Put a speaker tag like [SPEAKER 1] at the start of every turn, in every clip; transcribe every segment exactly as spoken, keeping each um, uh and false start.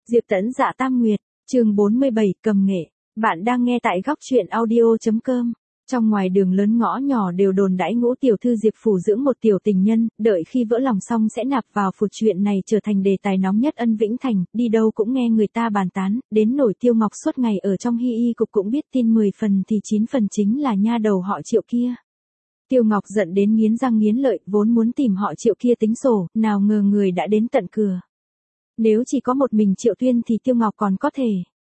[SPEAKER 1] Diệp Tẫn Dạ Tam Nguyệt, chương bốn mươi bảy, cầm nghệ. Bạn đang nghe tại góc truyện audio chấm com. Trong ngoài đường lớn ngõ nhỏ đều đồn đãi Ngũ tiểu thư Diệp phủ dưỡng một tiểu tình nhân, đợi khi vỡ lòng xong sẽ nạp vào phủ, chuyện này trở thành đề tài nóng nhất Ân Vĩnh Thành, đi đâu cũng nghe người ta bàn tán, đến nổi Tiêu Ngọc suốt ngày ở trong Hi Y cục cũng biết tin mười phần thì chín phần chính là nha đầu họ Triệu kia. Tiêu Ngọc giận đến nghiến răng nghiến lợi, vốn muốn tìm họ Triệu kia tính sổ, nào ngờ người đã đến tận cửa. Nếu chỉ có một mình Triệu Tuyên thì Tiêu Ngọc còn có thể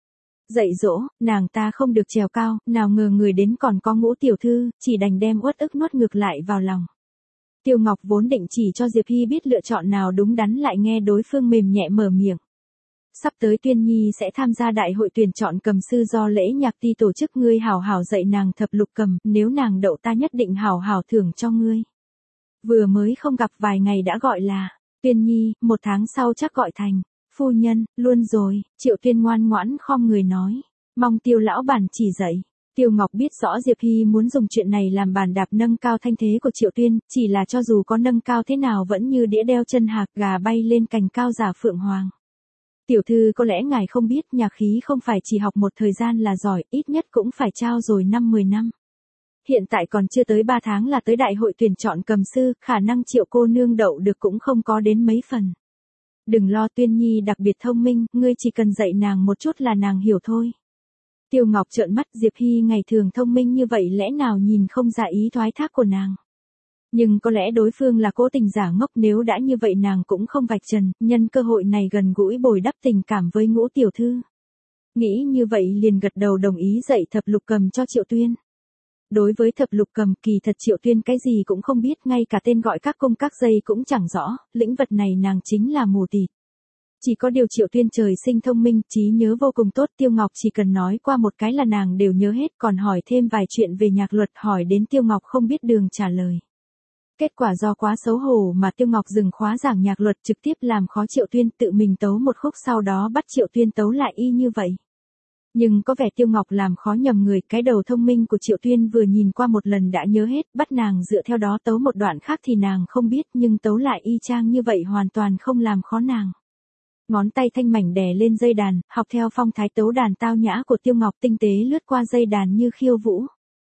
[SPEAKER 1] dạy dỗ, nàng ta không được trèo cao, nào ngờ người đến còn có Ngũ tiểu thư, chỉ đành đem uất ức nuốt ngược lại vào lòng. Tiêu Ngọc vốn định chỉ cho Diệp Hy biết lựa chọn nào đúng đắn, lại nghe đối phương mềm nhẹ mở miệng. Sắp tới Tuyên Nhi sẽ tham gia đại hội tuyển chọn cầm sư do lễ nhạc ti tổ chức, ngươi hảo hảo dạy nàng thập lục cầm, nếu nàng đậu ta nhất định hảo hảo thưởng cho ngươi. Vừa mới không gặp vài ngày đã gọi là Tuyên Nhi, một tháng sau chắc gọi thành phu nhân, luôn rồi. Triệu Tuyên ngoan ngoãn khom người nói, mong Tiêu lão bản chỉ dạy. Tiêu Ngọc biết rõ Diệp Hy muốn dùng chuyện này làm bàn đạp nâng cao thanh thế của Triệu Tuyên, chỉ là cho dù có nâng cao thế nào vẫn như đĩa đeo chân hạc, gà bay lên cành cao giả phượng hoàng. Tiểu thư, có lẽ ngài không biết, nhạc khí không phải chỉ học một thời gian là giỏi, ít nhất cũng phải trao dồi năm mười năm. Hiện tại còn chưa tới ba tháng là tới đại hội tuyển chọn cầm sư, khả năng Triệu cô nương đậu được cũng không có đến mấy phần. Đừng lo, Tuyên Nhi đặc biệt thông minh, ngươi chỉ cần dạy nàng một chút là nàng hiểu thôi. Tiêu Ngọc trợn mắt, Diệp Hy ngày thường thông minh như vậy lẽ nào nhìn không ra ý thoái thác của nàng. Nhưng có lẽ đối phương là cố tình giả ngốc, nếu đã như vậy nàng cũng không vạch trần, nhân cơ hội này gần gũi bồi đắp tình cảm với Ngũ tiểu thư. Nghĩ như vậy liền gật đầu đồng ý dạy thập lục cầm cho Triệu Tuyên. Đối với thập lục cầm, kỳ thật Triệu Tuyên cái gì cũng không biết, ngay cả tên gọi các cung các dây cũng chẳng rõ, lĩnh vật này nàng chính là mù tịt. Chỉ có điều Triệu Tuyên trời sinh thông minh, trí nhớ vô cùng tốt, Tiêu Ngọc chỉ cần nói qua một cái là nàng đều nhớ hết, còn hỏi thêm vài chuyện về nhạc luật, hỏi đến Tiêu Ngọc không biết đường trả lời. Kết quả do quá xấu hổ mà Tiêu Ngọc dừng khóa giảng nhạc luật, trực tiếp làm khó Triệu Tuyên, tự mình tấu một khúc sau đó bắt Triệu Tuyên tấu lại y như vậy. Nhưng có vẻ Tiêu Ngọc làm khó nhầm người, cái đầu thông minh của Triệu Tuyên vừa nhìn qua một lần đã nhớ hết, bắt nàng dựa theo đó tấu một đoạn khác thì nàng không biết, nhưng tấu lại y chang như vậy hoàn toàn không làm khó nàng. Ngón tay thanh mảnh đè lên dây đàn, học theo phong thái tấu đàn tao nhã của Tiêu Ngọc, tinh tế lướt qua dây đàn như khiêu vũ.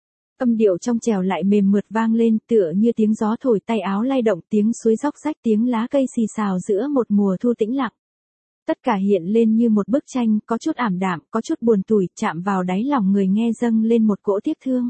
[SPEAKER 1] Âm điệu trong trèo lại mềm mượt vang lên, tựa như tiếng gió thổi tay áo lay động, tiếng suối róc rách, tiếng lá cây xì xào giữa một mùa thu tĩnh lặng. Tất cả hiện lên như một bức tranh, có chút ảm đạm, có chút buồn tủi, chạm vào đáy lòng người nghe dâng lên một cỗ tiếc thương.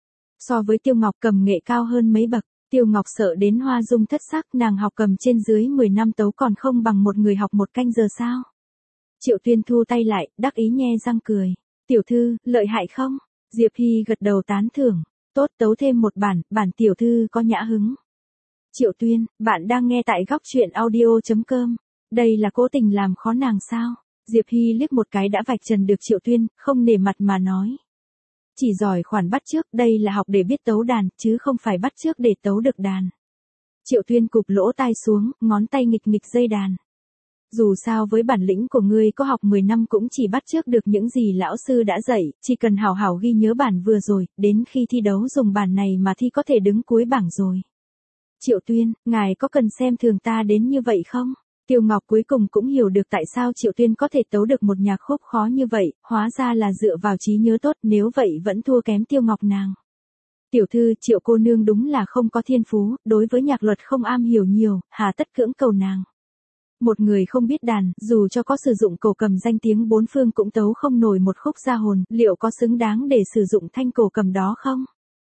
[SPEAKER 1] So với Tiêu Ngọc cầm nghệ cao hơn mấy bậc, Tiêu Ngọc sợ đến hoa dung thất sắc, nàng học cầm trên dưới mười năm tấu còn không bằng một người học một canh giờ sao. Triệu Tuyên thu tay lại, đắc ý nhe răng cười. Tiểu thư, lợi hại không? Diệp Hy gật đầu tán thưởng. Tốt, tấu thêm một bản, bản tiểu thư có nhã hứng. Triệu Tuyên, bạn đang nghe tại góc truyện audio chấm com. Đây là cố tình làm khó nàng sao? Diệp Hy liếc một cái đã vạch trần được Triệu Tuyên, không nể mặt mà nói. Chỉ giỏi khoản bắt chước, đây là học để biết tấu đàn, chứ không phải bắt chước để tấu được đàn. Triệu Tuyên cụp lỗ tai xuống, ngón tay nghịch nghịch dây đàn. Dù sao với bản lĩnh của ngươi có học mười năm cũng chỉ bắt chước được những gì lão sư đã dạy, chỉ cần hảo hảo ghi nhớ bản vừa rồi, đến khi thi đấu dùng bản này mà thi có thể đứng cuối bảng rồi. Triệu Tuyên, ngài có cần xem thường ta đến như vậy không? Tiêu Ngọc cuối cùng cũng hiểu được tại sao Triệu Tuyên có thể tấu được một nhạc khúc khó như vậy, hóa ra là dựa vào trí nhớ tốt, nếu vậy vẫn thua kém Tiêu Ngọc nàng. Tiểu thư, Triệu cô nương đúng là không có thiên phú, đối với nhạc luật không am hiểu nhiều, hà tất cưỡng cầu nàng. Một người không biết đàn, dù cho có sử dụng cổ cầm danh tiếng bốn phương cũng tấu không nổi một khúc ra hồn, liệu có xứng đáng để sử dụng thanh cổ cầm đó không?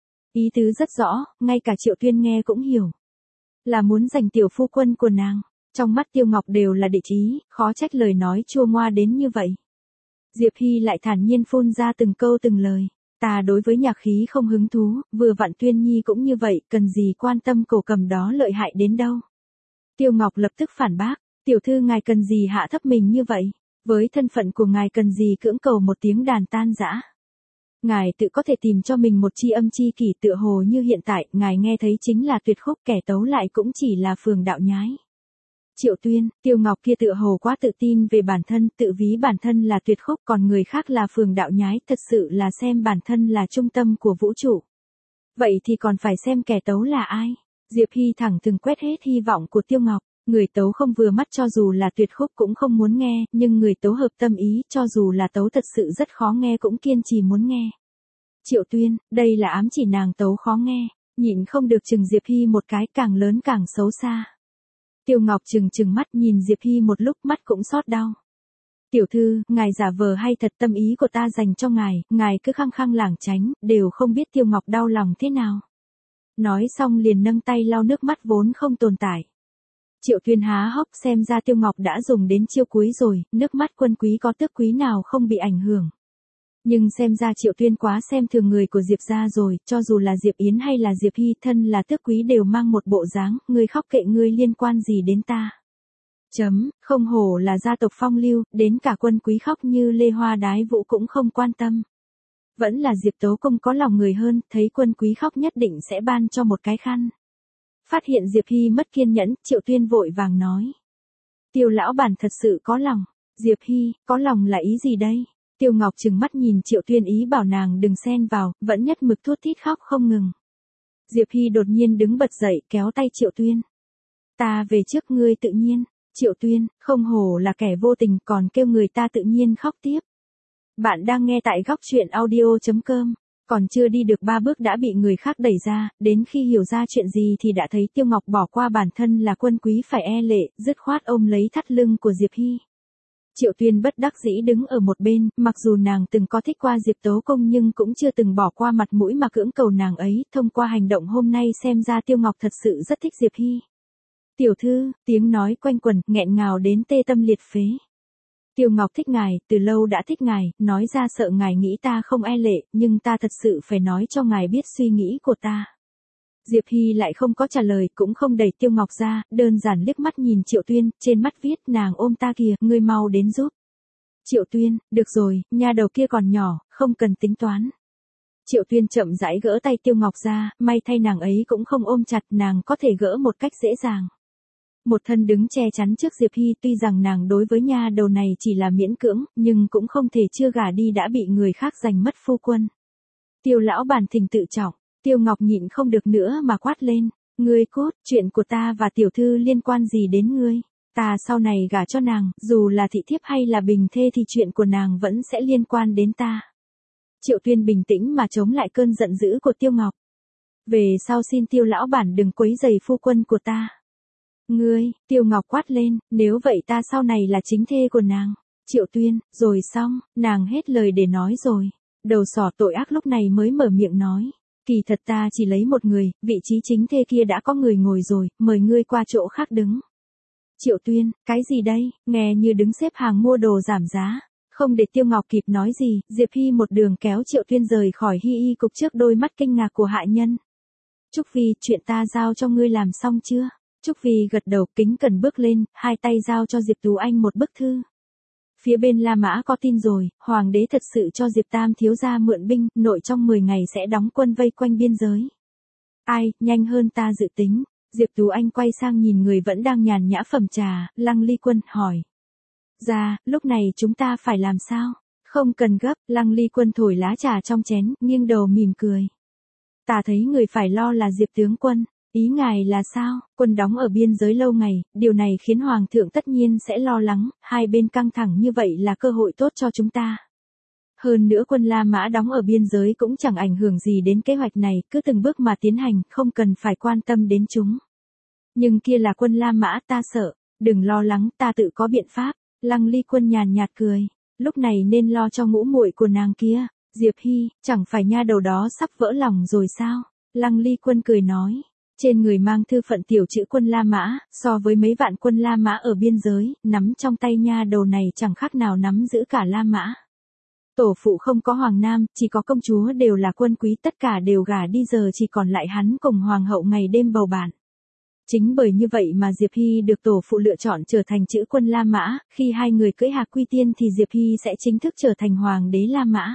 [SPEAKER 1] Ý tứ rất rõ, ngay cả Triệu Tuyên nghe cũng hiểu. Là muốn giành tiểu phu quân của nàng. Trong mắt Tiêu Ngọc đều là địch ý, khó trách lời nói chua ngoa đến như vậy. Diệp Hy lại thản nhiên phun ra từng câu từng lời. Ta đối với nhạc khí không hứng thú, vừa vặn Tuyên Nhi cũng như vậy, cần gì quan tâm cổ cầm đó lợi hại đến đâu. Tiêu Ngọc lập tức phản bác, tiểu thư ngài cần gì hạ thấp mình như vậy, với thân phận của ngài cần gì cưỡng cầu một tiếng đàn tan dã. Ngài tự có thể tìm cho mình một chi âm chi kỷ, tựa hồ như hiện tại, ngài nghe thấy chính là tuyệt khúc, kẻ tấu lại cũng chỉ là phường đạo nhái. Triệu Tuyên, Tiêu Ngọc kia tựa hồ quá tự tin về bản thân, tự ví bản thân là tuyệt khúc còn người khác là phường đạo nhái, thật sự là xem bản thân là trung tâm của vũ trụ. Vậy thì còn phải xem kẻ tấu là ai? Diệp Hy thẳng thừng quét hết hy vọng của Tiêu Ngọc. Người tấu không vừa mắt cho dù là tuyệt khúc cũng không muốn nghe, nhưng người tấu hợp tâm ý cho dù là tấu thật sự rất khó nghe cũng kiên trì muốn nghe. Triệu Tuyên, đây là ám chỉ nàng tấu khó nghe, nhịn không được chừng Diệp Hy một cái, càng lớn càng xấu xa. Tiêu Ngọc chừng chừng mắt nhìn Diệp Hy một lúc, mắt cũng xót đau. Tiểu thư, ngài giả vờ hay thật, tâm ý của ta dành cho ngài, ngài cứ khăng khăng lảng tránh, đều không biết Tiêu Ngọc đau lòng thế nào. Nói xong liền nâng tay lau nước mắt vốn không tồn tại. Triệu Tuyên há hốc, xem ra Tiêu Ngọc đã dùng đến chiêu cuối rồi, nước mắt quân quý có tước quý nào không bị ảnh hưởng. Nhưng xem ra Triệu Tuyên quá xem thường người của Diệp gia rồi, cho dù là Diệp Yến hay là Diệp Hy thân là tước quý đều mang một bộ dáng, ngươi khóc kệ ngươi, liên quan gì đến ta. Chấm, không hổ là gia tộc phong lưu, đến cả quân quý khóc như Lê Hoa Đái Vũ cũng không quan tâm. Vẫn là Diệp Tố Công có lòng người hơn, thấy quân quý khóc nhất định sẽ ban cho một cái khăn. Phát hiện Diệp Hy mất kiên nhẫn, Triệu Tuyên vội vàng nói. Tiêu lão bản thật sự có lòng. Diệp Hy, có lòng là ý gì đây? Tiêu Ngọc trừng mắt nhìn Triệu Tuyên, ý bảo nàng đừng xen vào, vẫn nhất mực thút thít khóc không ngừng. Diệp Hy đột nhiên đứng bật dậy, kéo tay Triệu Tuyên. Ta về trước, ngươi tự nhiên. Triệu Tuyên, không hổ là kẻ vô tình, còn kêu người ta tự nhiên khóc tiếp. Bạn đang nghe tại góc truyện audio chấm com. Còn chưa đi được ba bước đã bị người khác đẩy ra, đến khi hiểu ra chuyện gì thì đã thấy Tiêu Ngọc bỏ qua bản thân là quân quý phải e lệ, dứt khoát ôm lấy thắt lưng của Diệp Hy. Triệu Tuyên bất đắc dĩ đứng ở một bên, mặc dù nàng từng có thích qua Diệp Tố Công nhưng cũng chưa từng bỏ qua mặt mũi mà cưỡng cầu nàng ấy, thông qua hành động hôm nay xem ra Tiêu Ngọc thật sự rất thích Diệp Hy. Tiểu thư, tiếng nói quanh quẩn, nghẹn ngào đến tê tâm liệt phế. Tiêu Ngọc thích ngài, từ lâu đã thích ngài, nói ra sợ ngài nghĩ ta không e lệ, nhưng ta thật sự phải nói cho ngài biết suy nghĩ của ta. Diệp Hy lại không có trả lời, cũng không đẩy Tiêu Ngọc ra, đơn giản liếc mắt nhìn Triệu Tuyên, trên mắt viết nàng ôm ta kìa, ngươi mau đến giúp. Triệu Tuyên, được rồi, nha đầu kia còn nhỏ, không cần tính toán. Triệu Tuyên chậm rãi gỡ tay Tiêu Ngọc ra, may thay nàng ấy cũng không ôm chặt, nàng có thể gỡ một cách dễ dàng. Một thân đứng che chắn trước Diệp Hy, tuy rằng nàng đối với nha đầu này chỉ là miễn cưỡng, nhưng cũng không thể chưa gả đi đã bị người khác giành mất phu quân. Tiêu lão bản thỉnh tự trọng, Tiêu Ngọc nhịn không được nữa mà quát lên, ngươi cút, chuyện của ta và tiểu thư liên quan gì đến ngươi, ta sau này gả cho nàng, dù là thị thiếp hay là bình thê thì chuyện của nàng vẫn sẽ liên quan đến ta. Triệu Tuyên bình tĩnh mà chống lại cơn giận dữ của Tiêu Ngọc. Về sau xin Tiêu lão bản đừng quấy rầy phu quân của ta. Ngươi, Tiêu Ngọc quát lên, nếu vậy ta sau này là chính thê của nàng. Triệu Tuyên, rồi xong, nàng hết lời để nói rồi. Đầu sỏ tội ác lúc này mới mở miệng nói. Kỳ thật ta chỉ lấy một người, vị trí chính thê kia đã có người ngồi rồi, mời ngươi qua chỗ khác đứng. Triệu Tuyên, cái gì đây, nghe như đứng xếp hàng mua đồ giảm giá. Không để Tiêu Ngọc kịp nói gì, Diệp Hy một đường kéo Triệu Tuyên rời khỏi Hy Y cục trước đôi mắt kinh ngạc của hạ nhân. Trúc Phi, chuyện ta giao cho ngươi làm xong chưa? Trúc Phi gật đầu, kính cẩn bước lên, hai tay giao cho Diệp Tú Anh một bức thư. Phía bên La Mã có tin rồi, hoàng đế thật sự cho Diệp Tam thiếu gia mượn binh, nội trong mười ngày sẽ đóng quân vây quanh biên giới. Ai, nhanh hơn ta dự tính. Diệp Tú Anh quay sang nhìn người vẫn đang nhàn nhã phẩm trà, Lăng Ly Quân, hỏi. Dạ, lúc này chúng ta phải làm sao? Không cần gấp, Lăng Ly Quân thổi lá trà trong chén, nghiêng đầu mỉm cười. Ta thấy người phải lo là Diệp tướng quân. Ý ngài là sao? Quân đóng ở biên giới lâu ngày, điều này khiến Hoàng thượng tất nhiên sẽ lo lắng, hai bên căng thẳng như vậy là cơ hội tốt cho chúng ta. Hơn nữa quân La Mã đóng ở biên giới cũng chẳng ảnh hưởng gì đến kế hoạch này, cứ từng bước mà tiến hành, không cần phải quan tâm đến chúng. Nhưng kia là quân La Mã, ta sợ, đừng lo lắng, ta tự có biện pháp. Lăng Ly Quân nhàn nhạt cười, lúc này nên lo cho ngũ muội của nàng kia. Diệp Hy, chẳng phải nha đầu đó sắp vỡ lòng rồi sao? Lăng Ly Quân cười nói. Trên người mang thư phận tiểu chữ quân La Mã, so với mấy vạn quân La Mã ở biên giới, nắm trong tay nha đầu này chẳng khác nào nắm giữ cả La Mã. Tổ phụ không có hoàng nam, chỉ có công chúa đều là quân quý, tất cả đều gả đi, giờ chỉ còn lại hắn cùng hoàng hậu ngày đêm bầu bạn. Chính bởi như vậy mà Diệp Hy được tổ phụ lựa chọn trở thành chữ quân La Mã, khi hai người cưỡi hạc quy tiên thì Diệp Hy sẽ chính thức trở thành hoàng đế La Mã.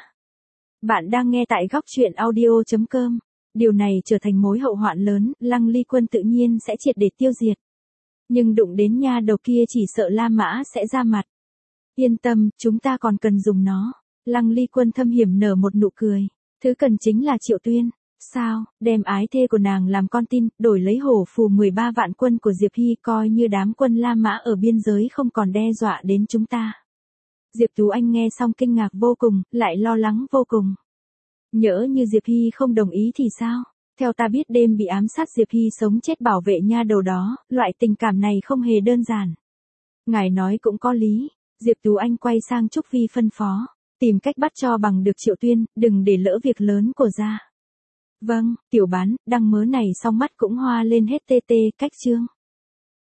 [SPEAKER 1] Bạn đang nghe tại góc truyện audio chấm com. Điều này trở thành mối hậu hoạn lớn, Lăng Ly Quân tự nhiên sẽ triệt để tiêu diệt. Nhưng đụng đến nha đầu kia chỉ sợ La Mã sẽ ra mặt. Yên tâm, chúng ta còn cần dùng nó. Lăng Ly Quân thâm hiểm nở một nụ cười. Thứ cần chính là Triệu Tuyên. Sao, đem ái thê của nàng làm con tin, đổi lấy hổ phù mười ba vạn quân của Diệp Hy, coi như đám quân La Mã ở biên giới không còn đe dọa đến chúng ta. Diệp Tú Anh nghe xong kinh ngạc vô cùng, lại lo lắng vô cùng. Nhỡ như Diệp Hy không đồng ý thì sao? Theo ta biết đêm bị ám sát Diệp Hy sống chết bảo vệ nha đầu đó, loại tình cảm này không hề đơn giản. Ngài nói cũng có lý. Diệp Tú Anh quay sang Trúc Vi phân phó. Tìm cách bắt cho bằng được Triệu Tuyên, đừng để lỡ việc lớn của gia. Vâng, tiểu bán, đăng mớ này xong mắt cũng hoa lên hết tê tê, cách chương.